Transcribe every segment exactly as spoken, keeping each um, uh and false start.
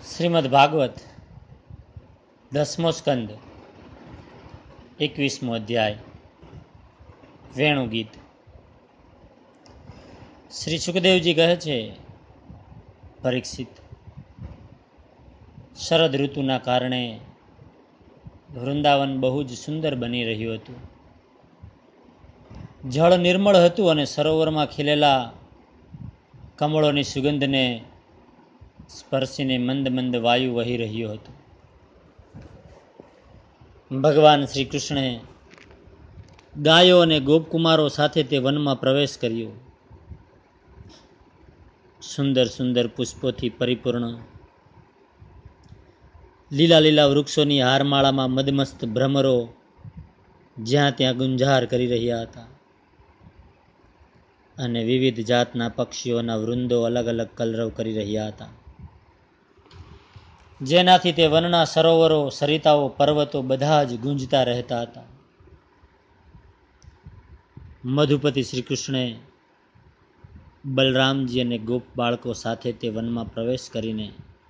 શ્રીમદ ભાગવત દસમો સ્કંદ એકવીસમો અધ્યાય વેણુ ગીત. શ્રી સુખદેવજી કહે છે, પરીક્ષિત, શરદ ઋતુના કારણે વૃંદાવન બહુ જ સુંદર બની રહ્યું હતું. જળ નિર્મળ હતું અને સરોવરમાં ખીલેલા કમળોની સુગંધને સ્પર્શીને મંદ મંદ વાયુ વહી રહ્યો હતો. ભગવાન શ્રી કૃષ્ણે ગાયો અને ગોપકુમારો સાથે તે વનમાં પ્રવેશ કર્યો. સુંદર સુંદર પુષ્પોથી પરિપૂર્ણ લીલા લીલા વૃક્ષોની હારમાળામાં મદમસ્ત ભ્રમરો જ્યાં ત્યાં ગુંજાર કરી રહ્યા હતા અને વિવિધ જાતના પક્ષીઓના વૃંદો અલગ અલગ કલરવ કરી રહ્યા હતા, જેનાથી તે વનના સરોવરો, સરિતાઓ, પર્વતો બધા જ ગુંજતા રહેતા હતા. મધુપતિ શ્રી કૃષ્ણે બલરામજી અને ગોપ બાળકો સાથે તે વનમાં પ્રવેશ કરીને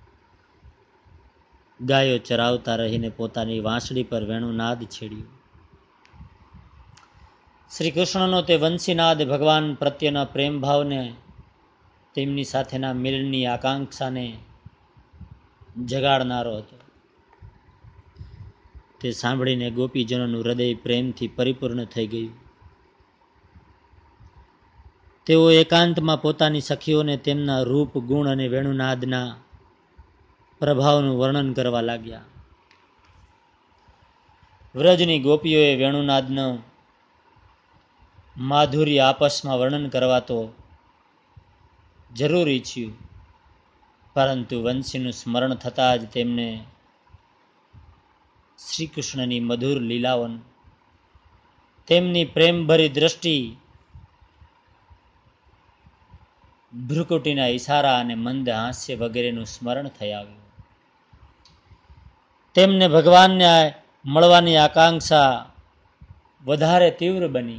ગાયો ચરાવતા રહીને પોતાની વાંસળી પર વેણુનાદ છેડ્યું. શ્રી કૃષ્ણનો તે વંશીનાદ ભગવાન પ્રત્યેના પ્રેમ ભાવને, તેમની સાથેના મિલનની આકાંક્ષાને જગાડનારો હતો. તે સાંભળીને ગોપીજનોનું હૃદય પ્રેમથી પરિપૂર્ણ થઈ ગયું. તેઓ એકાંતમાં પોતાની સખીઓને તેમના રૂપ, ગુણ અને વેણુનાદના પ્રભાવનું વર્ણન કરવા લાગ્યા. વ્રજની ગોપીઓએ વેણુનાદનું માધુર્ય આપસમાં વર્ણન કરવા તો જરૂર ઈચ્છ્યું, પરંતુ વંશીનું સ્મરણ થતાં જ તેમને શ્રી કૃષ્ણની મધુર લીલાઓન, તેમની પ્રેમભરી દ્રષ્ટિ, ભ્રુકુટીના ઈશારા અને મંદ હાસ્ય વગેરેનું સ્મરણ થઈ આવ્યું. તેમને ભગવાનને મળવાની આકાંક્ષા વધારે તીવ્ર બની.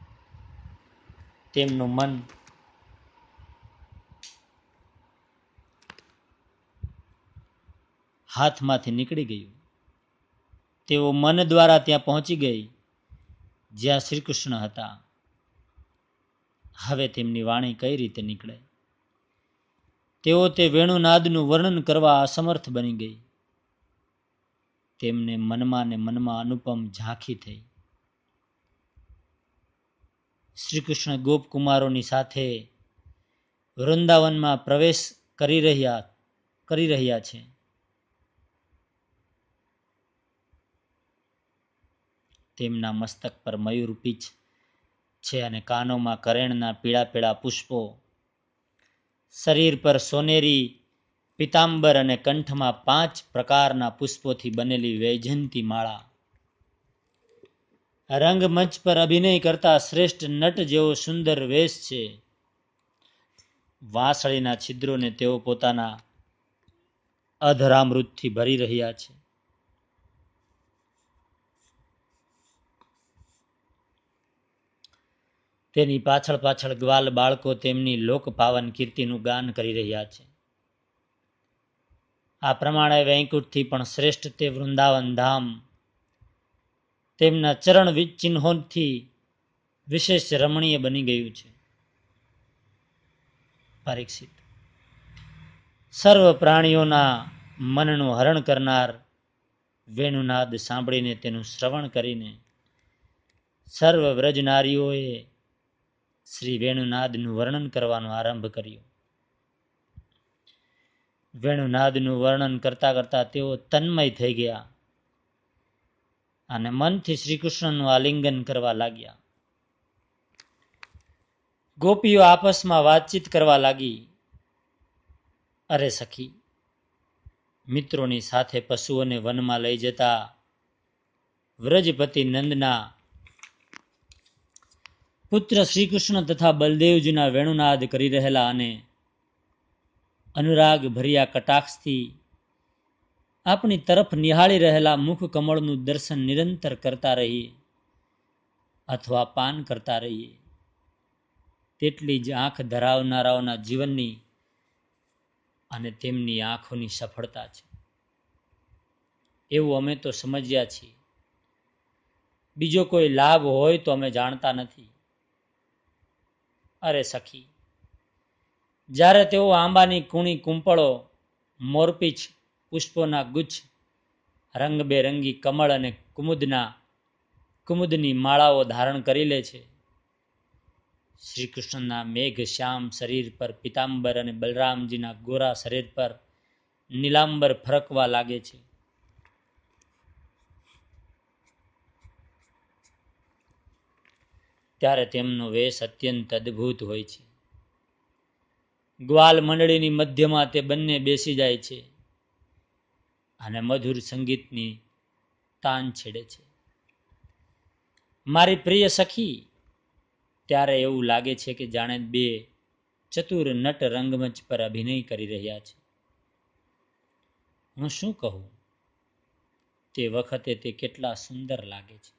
તેમનું મન હાથમાંથી નીકળી ગયું. તેઓ મન દ્વારા ત્યાં પહોંચી ગઈ જ્યાં શ્રી કૃષ્ણ હતા. હવે તેમની વાણી કઈ રીતે નીકળે? તેઓ તે વેણુનાદનું વર્ણન કરવા અસમર્થ બની ગઈ. તેમને મનમાં ને મનમાં અનુપમ ઝાંખી થઈ. શ્રી કૃષ્ણ ગોપકુમારોની સાથે વૃંદાવનમાં પ્રવેશ કરી રહ્યા કરી રહ્યા છે. તેમના મસ્તક પર મયુર પીછ છે અને કાનોમાં કરેણના પીળા પીળા પુષ્પો, શરીર પર સોનેરી પિતાંબર અને કંઠમાં પાંચ પ્રકારના પુષ્પોથી બનેલી વૈજયંતી માળા. રંગમંચ પર અભિનય કરતા શ્રેષ્ઠ નટ જેવો સુંદર વેશ છે. વાંસળીના છિદ્રોને તેઓ પોતાના અધરામૃતથી ભરી રહ્યા છે. તેની પાછળ પાછળ ગ્વાલ બાળકો તેમની લોક પાવન કીર્તિનું ગાન કરી રહ્યા છે. આ પ્રમાણે વૈકુંઠથી પણ શ્રેષ્ઠ તે વૃંદાવન ધામ તેમના ચરણ ચિહ્નોથી વિશેષ રમણીય બની ગયું છે. પરીક્ષિત, સર્વ પ્રાણીઓના મનનું હરણ કરનાર વેણુનાદ સાંભળીને, તેનું શ્રવણ કરીને સર્વ વ્રજ નારીઓએ શ્રી વેણુનાદનું વર્ણન કરવાનો આરંભ કર્યો. વેણુનાદનું વર્ણન કરતા કરતા તેઓ તન્મય થઈ ગયા અને મનથી શ્રી કૃષ્ણનું આલિંગન કરવા લાગ્યા. ગોપીઓ આપસમાં વાતચીત કરવા લાગી. અરે સખી, મિત્રોની સાથે પશુઓને વનમાં લઈ જતા વ્રજપતિ નંદના પુત્ર શ્રી કૃષ્ણ તથા બલદેવજીના વેણુનાદ કરી રહેલા અને અનુરાગ ભર્યા કટાક્ષથી આપણી તરફ નિહાળી રહેલા મુખ કમળનું દર્શન નિરંતર કરતા રહીએ અથવા પાન કરતા રહીએ, તેટલી જ આંખ ધરાવનારાઓના જીવનની અને તેમની આંખોની સફળતા છે, એવું અમે તો સમજ્યા છીએ. બીજો કોઈ લાભ હોય તો અમે જાણતા નથી. અરે સખી, જ્યારે તેઓ આંબાની કૂણી કુંપળો, મોરપીંછ, પુષ્પોના ગુચ્છ, રંગબેરંગી કમળ અને કુમુદના કુમુદની માળાઓ ધારણ કરી લે છે, શ્રી કૃષ્ણના મેઘ શ્યામ શરીર પર પિતાંબર અને બલરામજીના ગોરા શરીર પર નીલાંબર ફરકવા લાગે છે, ત્યારે તેમનો વેશ અત્યંત અદ્ભુત હોય છે. ગ્વાલ મંડળીની મધ્યમાં તે બંને બેસી જાય છે અને મધુર સંગીતની તાન છેડે છે. મારી પ્રિય સખી, ત્યારે એવું લાગે છે કે જાણે બે ચતુર નટ રંગમંચ પર અભિનય કરી રહ્યા છે. હું શું કહું, તે વખતે તે કેટલા સુંદર લાગે છે.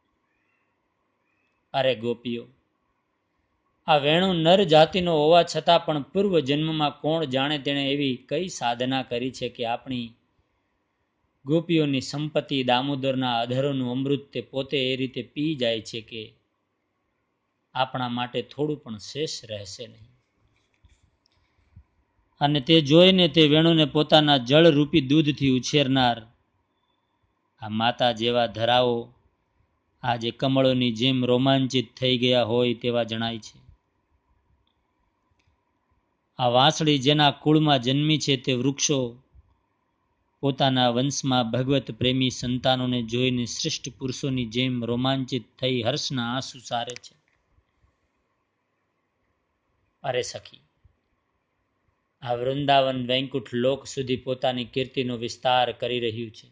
અરે ગોપીઓ, આ વેણુ નર જાતિનો હોવા છતાં પણ પૂર્વ જન્મમાં કોણ જાણે તેણે એવી કઈ સાધના કરી છે કે આપણી ગોપીઓની સંપત્તિ દામોદરના અધરોનું અમૃત તે પોતે એ રીતે પી જાય છે કે આપણા માટે થોડું પણ શેષ રહેશે નહીં. અને તે જોઈને તે વેણુને પોતાના જળરૂપી દૂધથી ઉછેરનાર આ માતા જેવા ધરાઓ આજે કમળોની જેમ રોમાંચિત થઈ ગયા હોય તેવા જણાય છે. આ વાંસળી જેના કુળમાં જન્મી છે તે વૃક્ષો પોતાના વંશમાં ભગવત પ્રેમી સંતાનોને જોઈને શ્રેષ્ઠ પુરુષોની જેમ રોમાંચિત થઈ હર્ષના આંસુ સારે છે. અરે સખી, આ વૃંદાવન વૈકુંઠ લોક સુધી પોતાની કીર્તિનો વિસ્તાર કરી રહ્યું છે,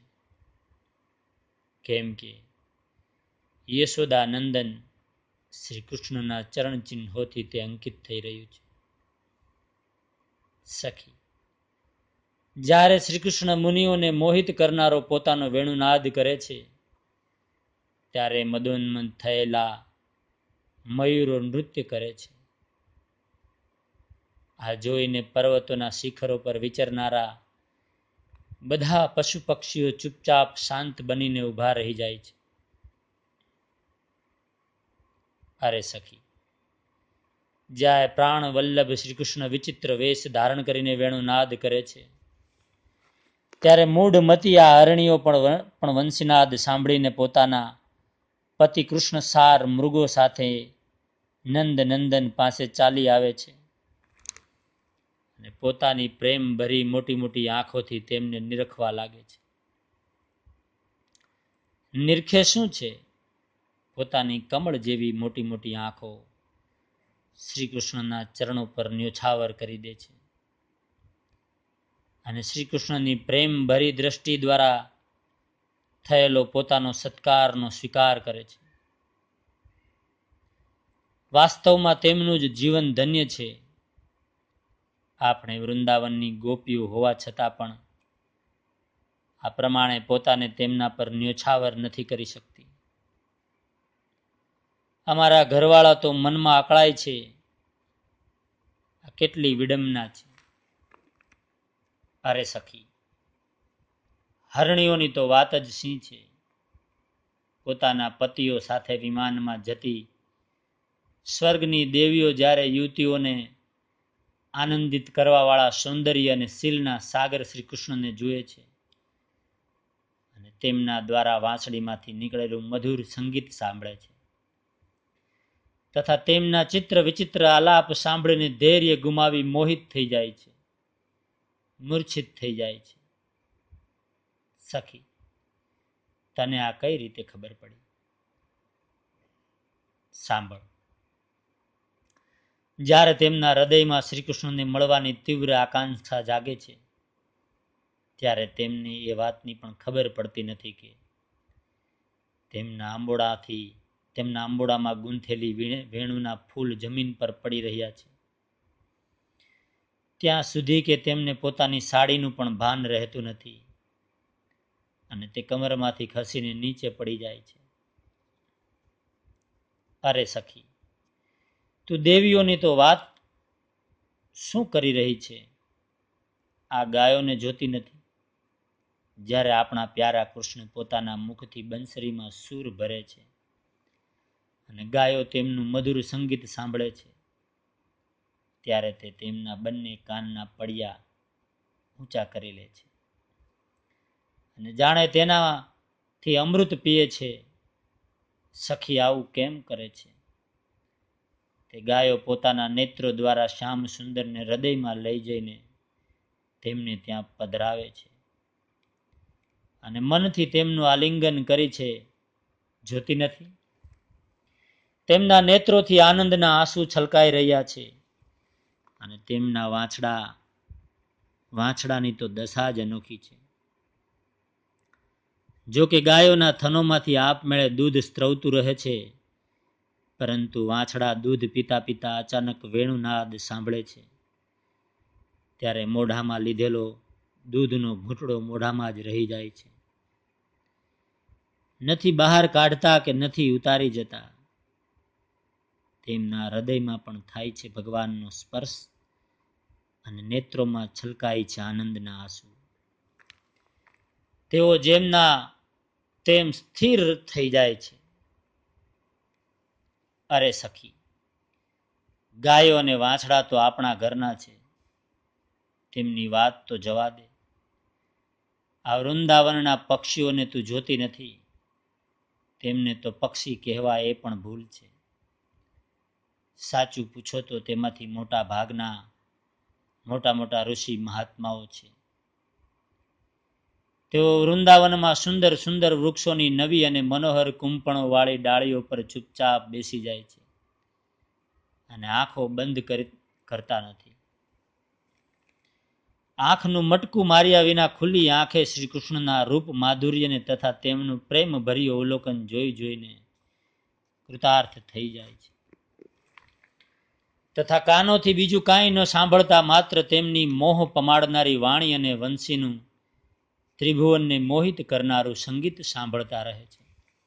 કેમ કે યશોદા નંદન શ્રી કૃષ્ણના ચરણ ચિહ્નોથી તે અંકિત થઈ રહ્યું છે. સખી, જ્યારે શ્રી કૃષ્ણ મુનિઓને મોહિત કરનારો પોતાનો વેણુનાદ કરે છે, ત્યારે મદોન્મન થયેલા મયુરો નૃત્ય કરે છે. આ જોઈને પર્વતોના શિખરો પર વિચરનારા બધા પશુ પક્ષીઓ ચૂપચાપ શાંત બનીને ઊભા રહી જાય છે. અરે સખી, જ્યારે પ્રાણ વલ્લભ શ્રી કૃષ્ણ વિચિત્ર વેશ ધારણ કરીને વેણુનાદ કરે છે, ત્યારે મૂઢ મતી આ હરણીઓ પણ પણ વંશીનાદ સાંભળીને પોતાના પતિ કૃષ્ણ સાર મૃગો સાથે નંદ નંદન પાસે ચાલી આવે છે અને પોતાની પ્રેમ ભરી મોટી મોટી આંખોથી તેમને નિરખવા લાગે છે. નિરખે શું છે, પોતાની કમળ જેવી મોટી મોટી આંખો શ્રી કૃષ્ણના ચરણો પર ન્યોછાવર કરી દે છે અને શ્રી કૃષ્ણની પ્રેમ ભરી દ્રષ્ટિ દ્વારા થયેલો પોતાનો સત્કારનો સ્વીકાર કરે છે. વાસ્તવમાં તેમનું જ જીવન ધન્ય છે. આપણે વૃંદાવનની ગોપીઓ હોવા છતાં પણ આ પ્રમાણે પોતાને તેમના પર ન્યોછાવર નથી કરી શકતી. અમારા ઘરવાળા તો મનમાં અકળાય છે. આ કેટલી વિડંબના છે. અરે સખી, હરણીઓની તો વાત જ શી છે. પોતાના પતિઓ સાથે વિમાનમાં જતી સ્વર્ગની દેવીઓ જ્યારે યુવતીઓને આનંદિત કરવાવાળા સૌંદર્ય અને શીલના સાગર શ્રી કૃષ્ણને જુએ છે અને તેમના દ્વારા વાંસળીમાંથી નીકળેલું મધુર સંગીત સાંભળે છે તથા તેમના ચિત્ર વિચિત્ર આલાપ સાંભળીને ધૈર્ય ગુમાવી મોહિત થઈ જાય છે, મૂર્છિત થઈ જાય છે. સખી, તને આ કઈ રીતે ખબર પડી? સાંભળ. જ્યારે તેમના હૃદયમાં શ્રી કૃષ્ણને મળવાની તીવ્ર આકાંક્ષા જાગે છે, ત્યારે તેમને એ વાતની પણ ખબર પડતી નથી કે તેમના આંબોડાથી તેમના આંબોડામાં ગૂંથેલી વેણુના ફૂલ જમીન પર પડી રહ્યા છે. ત્યાં સુધી કે તેમને પોતાની સાડીનું પણ ભાન રહેતું નથી અને તે કમરમાંથી ખસીને નીચે પડી જાય છે. અરે સખી, તું દેવીઓની તો વાત શું કરી રહી છે? આ ગાયોને જોતી નથી. જ્યારે આપણા પ્યારા કૃષ્ણ પોતાના મુખથી બંસરીમાં સૂર ભરે છે અને ગાયો તેમનું મધુર સંગીત સાંભળે છે, ત્યારે તે તેમના બંને કાનના પડિયા ઊંચા કરી લે છે અને જાણે તેનાથી અમૃત પીએ છે. સખી આવું કેમ કરે છે? તે ગાયો પોતાના નેત્રો દ્વારા શ્યામ સુંદરને હૃદયમાં લઈ જઈને તેમને ત્યાં પધરાવે છે અને મનથી તેમનું આલિંગન કરી છે. જોતી નથી? તેમના નેત્રોથી આનંદના આંસુ છલકાઈ રહ્યા છે અને તેમના વાંછડા વાંછડાની તો દશા જ અનોખી છે. જો કે ગાયોના થનોમાંથી આપમેળે દૂધ સ્ત્રવતું રહે છે, પરંતુ વાંછડા દૂધ પીતા પીતા અચાનક વેણુનાદ સાંભળે છે. ત્યારે મોઢામાં લીધેલો દૂધનો ઘૂંટડો મોઢામાં જ રહી જાય છે. નથી બહાર કાઢતા કે નથી ઉતારી જતા. તેમના હૃદયમાં પણ થાય છે ભગવાનનો સ્પર્શ અને નેત્રોમાં છલકાય છે આનંદના આંસુ. તેઓ જેમના તેમ સ્થિર થઈ જાય છે. અરે સખી, ગાયો અને વાંછડા તો આપણા ઘરના છે, તેમની વાત તો જવા દે. આ વૃંદાવનના પક્ષીઓને તું જોતી નથી? તેમને તો પક્ષી કહેવા એ પણ ભૂલ છે. સાચું પૂછો તો તેમાંથી મોટા ભાગના મોટા મોટા ઋષિ મહાત્માઓ છે. તેઓ વૃંદાવનમાં સુંદર સુંદર વૃક્ષોની નવી અને મનોહર કુંપણો વાળી ડાળીઓ પર ચૂપચાપ બેસી જાય છે અને આંખો બંધ કરતા નથી. આંખનું મટકું માર્યા વિના ખુલ્લી આંખે શ્રી કૃષ્ણના રૂપ માધુર્યને તથા તેમનું પ્રેમ ભર્યું અવલોકન જોઈ જોઈને કૃતાર્થ થઈ જાય છે. તથા કાનોથી બીજું કાંઈ ન સાંભળતા માત્ર તેમની મોહ પમાડનારી વાણી અને વંશીનું ત્રિભુવનને મોહિત કરનારું સંગીત સાંભળતા રહે છે.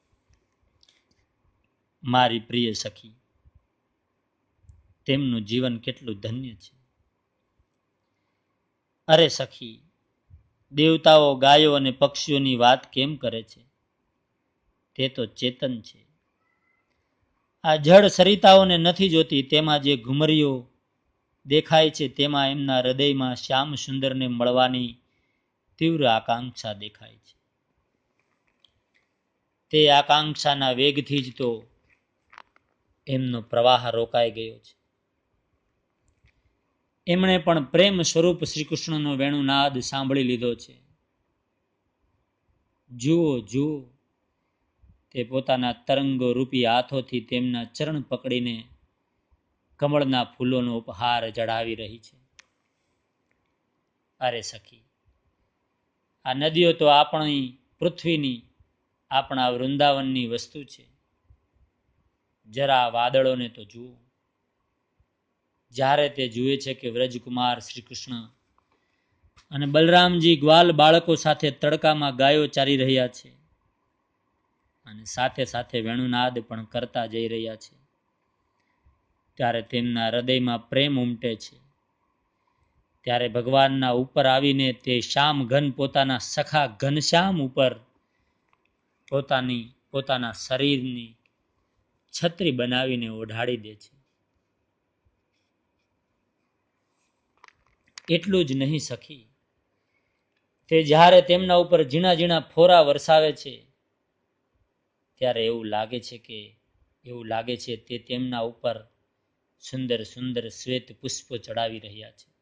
મારી પ્રિય સખી, તેમનું જીવન કેટલું ધન્ય છે. અરે સખી, દેવતાઓ ગાયો અને પક્ષીઓની વાત કેમ કરે છે? તે તો ચેતન છે. આ જળ સરિતાઓને નથી જોતી. તેમાં જે ઘુમરીઓ દેખાય છે તેમાં એમના હૃદયમાં શ્યામ સુંદરને મળવાની તીવ્ર આકાંક્ષા દેખાય છે. તે આકાંક્ષાના વેગથી જ તો એમનો પ્રવાહ રોકાઈ ગયો છે. એમણે પણ પ્રેમ સ્વરૂપ શ્રી કૃષ્ણનો વેણુનાદ સાંભળી લીધો છે. જુઓ જુઓ, તે પોતાના તરંગો રૂપી હાથોથી તેમના ચરણ પકડીને કમળના ફૂલોનો ઉપહાર ચડાવી રહી છે. અરે સખી, આ નદીઓ તો આપણી પૃથ્વીની, આપણા વૃંદાવનની વસ્તુ છે. જરા વાદળોને તો જુઓ. જ્યારે તે જુએ છે કે વ્રજકુમાર શ્રી કૃષ્ણ અને બલરામજી ગ્વાલ બાળકો સાથે તડકામાં ગાયો ચારી રહ્યા છે અને સાથે સાથે વેણુનાદ પણ કરતા જઈ રહ્યા છે, ત્યારે તેમના હૃદયમાં પ્રેમ ઉમટે છે. ત્યારે ભગવાનના ઉપર આવીને તે શ્યામ ઘન પોતાના સખા ઘનશ્યામ ઉપર પોતાની પોતાના શરીરની છત્રી બનાવીને ઓઢાડી દે છે. એટલું જ નહીં સખી, તે જ્યારે તેમના ઉપર ઝીણા ઝીણા ફોરા વરસાવે છે ત્યારે એવું લાગે છે કે એવું લાગે છે તે તેમના ઉપર સુંદર સુંદર શ્વેત પુષ્પો ચડાવી રહ્યા છે.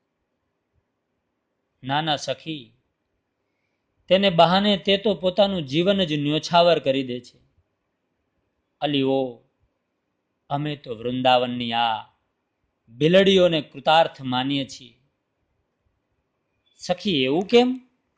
નાના સખી, તેને બહાને તે તો પોતાનું જીવન જ ન્યોછાવર કરી દે છે. અલીઓ, અમે તો વૃંદાવનની આ બિલડીઓને કૃતાર્થ માનીએ છીએ. સખી, એવું કેમ?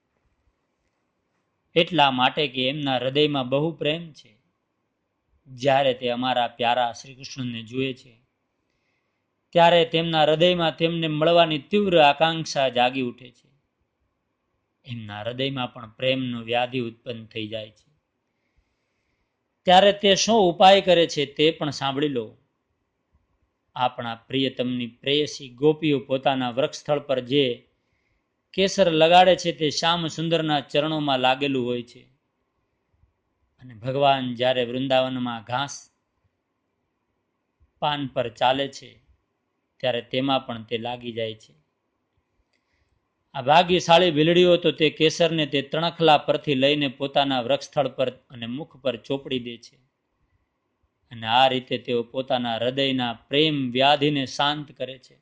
એટલા માટે કે એમના હૃદયમાં બહુ પ્રેમ છે. જ્યારે તે અમારા પ્યારા શ્રી કૃષ્ણને જુએ છે ત્યારે તેમના હૃદયમાં તેમને મળવાની તીવ્ર આકાંક્ષા જાગી ઉઠે છે. એમના હૃદયમાં પણ પ્રેમનો વ્યાધિ ઉત્પન્ન થઈ જાય છે. ત્યારે તે શું ઉપાય કરે છે તે પણ સાંભળી લો. આપણા પ્રિયતમની પ્રેયસી ગોપીઓ પોતાના વૃક્ષસ્થળ પર જે કેસર લગાડે છે તે શ્યામ સુંદરના ચરણોમાં લાગેલું હોય છે. અને ભગવાન જ્યારે વૃંદાવનમાં ઘાસ પાન પર ચાલે છે ત્યારે તેમાં પણ તે લાગી જાય છે. આ ભાગ્યશાળી ભીલડીઓ તો તે કેસરને તે તણખલા પરથી લઈને પોતાના વૃક્ષસ્થળ પર અને મુખ પર ચોપડી દે છે. અને આ રીતે તેઓ પોતાના હૃદયના પ્રેમ વ્યાધિને શાંત કરે છે.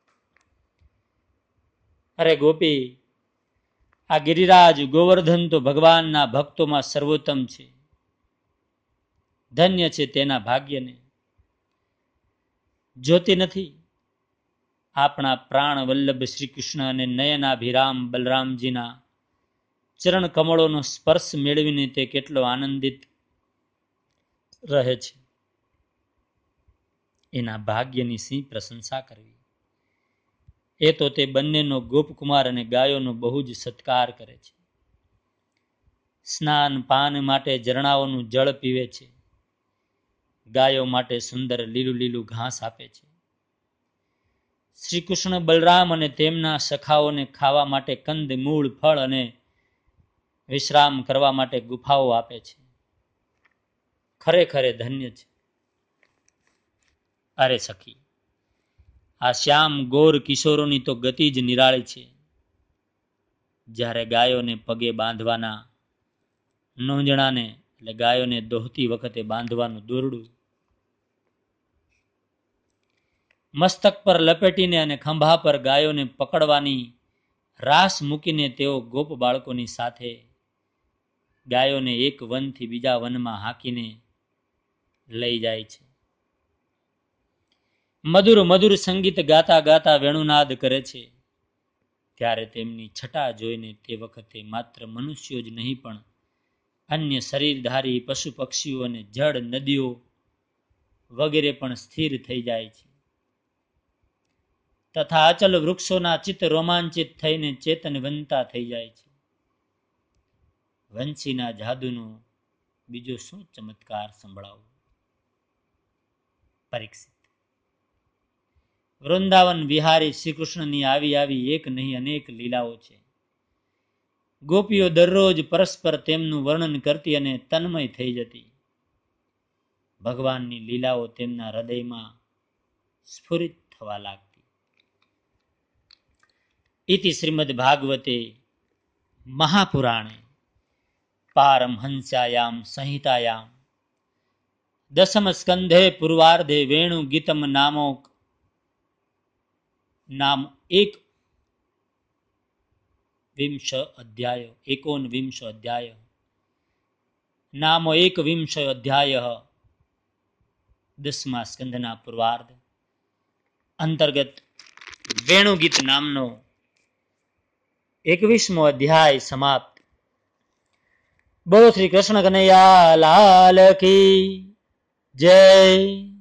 અરે ગોપી, આ ગિરિરાજ ગોવર્ધન તો ભગવાનના ભક્તોમાં સર્વોત્તમ છે. ધન્ય છે તેના ભાગ્યને. જોતી નથી આપણા પ્રાણ વલ્લભ શ્રી કૃષ્ણ અને નયનાભિરામ બલરામજીના ચરણ કમળોનો સ્પર્શ મેળવીને તે કેટલો આનંદિત રહે છે. એના ભાગ્યની સિંહ પ્રશંસા કરવી. એ તો તે બંનેનો ગોપકુમાર અને ગાયોનો બહુ જ સત્કાર કરે છે. સ્નાન પાન માટે ઝરણાઓનું જળ પીવે છે. ગાયો માટે સુંદર લીલું લીલું ઘાસ આપે છે. શ્રી કૃષ્ણ બલરામ અને તેમના સખાઓને ખાવા માટે કંદ મૂળ ફળ અને વિશ્રામ કરવા માટે ગુફાઓ આપે છે. ખરેખર ધન્ય છે. અરે સખી, આ શ્યામ ગોર કિશોરોની તો ગતિ જ નિરાળી છે. જ્યારે ગાયોને પગે બાંધવાના નોંજણાને એટલે ગાયોને દોહતી વખતે બાંધવાનું દોરડું મસ્તક પર લપેટીને અને ખંભા પર ગાયોને પકડવાની રાસ મૂકીને તેઓ ગોપ બાળકોની સાથે ગાયોને એક વનથી બીજા વનમાં હાંકીને લઈ જાય છે. મધુર મધુર સંગીત ગાતા ગાતા વેણુનાદ કરે છે. ત્યારે તેમની છટા જોઈને તે વખતે માત્ર મનુષ્યો જ નહીં પણ અન્ય શરીરધારી પશુ પક્ષીઓ અને જળ નદીઓ વગેરે પણ સ્થિર થઈ જાય છે. તથા અચલ વૃક્ષોના ચિત્ત રોમાંચિત થઈને ચેતનવંતા થઈ જાય છે. વંશીના જાદુનો બીજો શું ચમત્કાર સંભળાવો. પરીક્ષિત, વૃંદાવન વિહારી શ્રી કૃષ્ણની આવી આવી એક નહીં અનેક લીલાઓ છે. ગોપીઓ દરરોજ પરસ્પર તેમનું વર્ણન કરતી અને તન્મય થઈ જતી. ભગવાનની લીલાઓ તેમના હૃદયમાં સ્ફુરિત થવા લાગતી. ઇતિ શ્રીમદ ભાગવતે મહાપુરાણે પારમહંસ્યાયામ સંહિતાયામ દસમ સ્કંધે પૂર્વાર્ધે વેણુ ગીતમ નામોક નામ એક વિંશ અધ્યાય એકોન વિંશ અધ્યાય નામો એક વિંશ અધ્યાય દસમા સ્કંધના પૂર્વાર્ધ અંતર્ગત વેણુગીત નામનો એકવીસમો અધ્યાય સમાપ્ત. બોલો શ્રી કૃષ્ણ કનૈયા લાલ કી જય.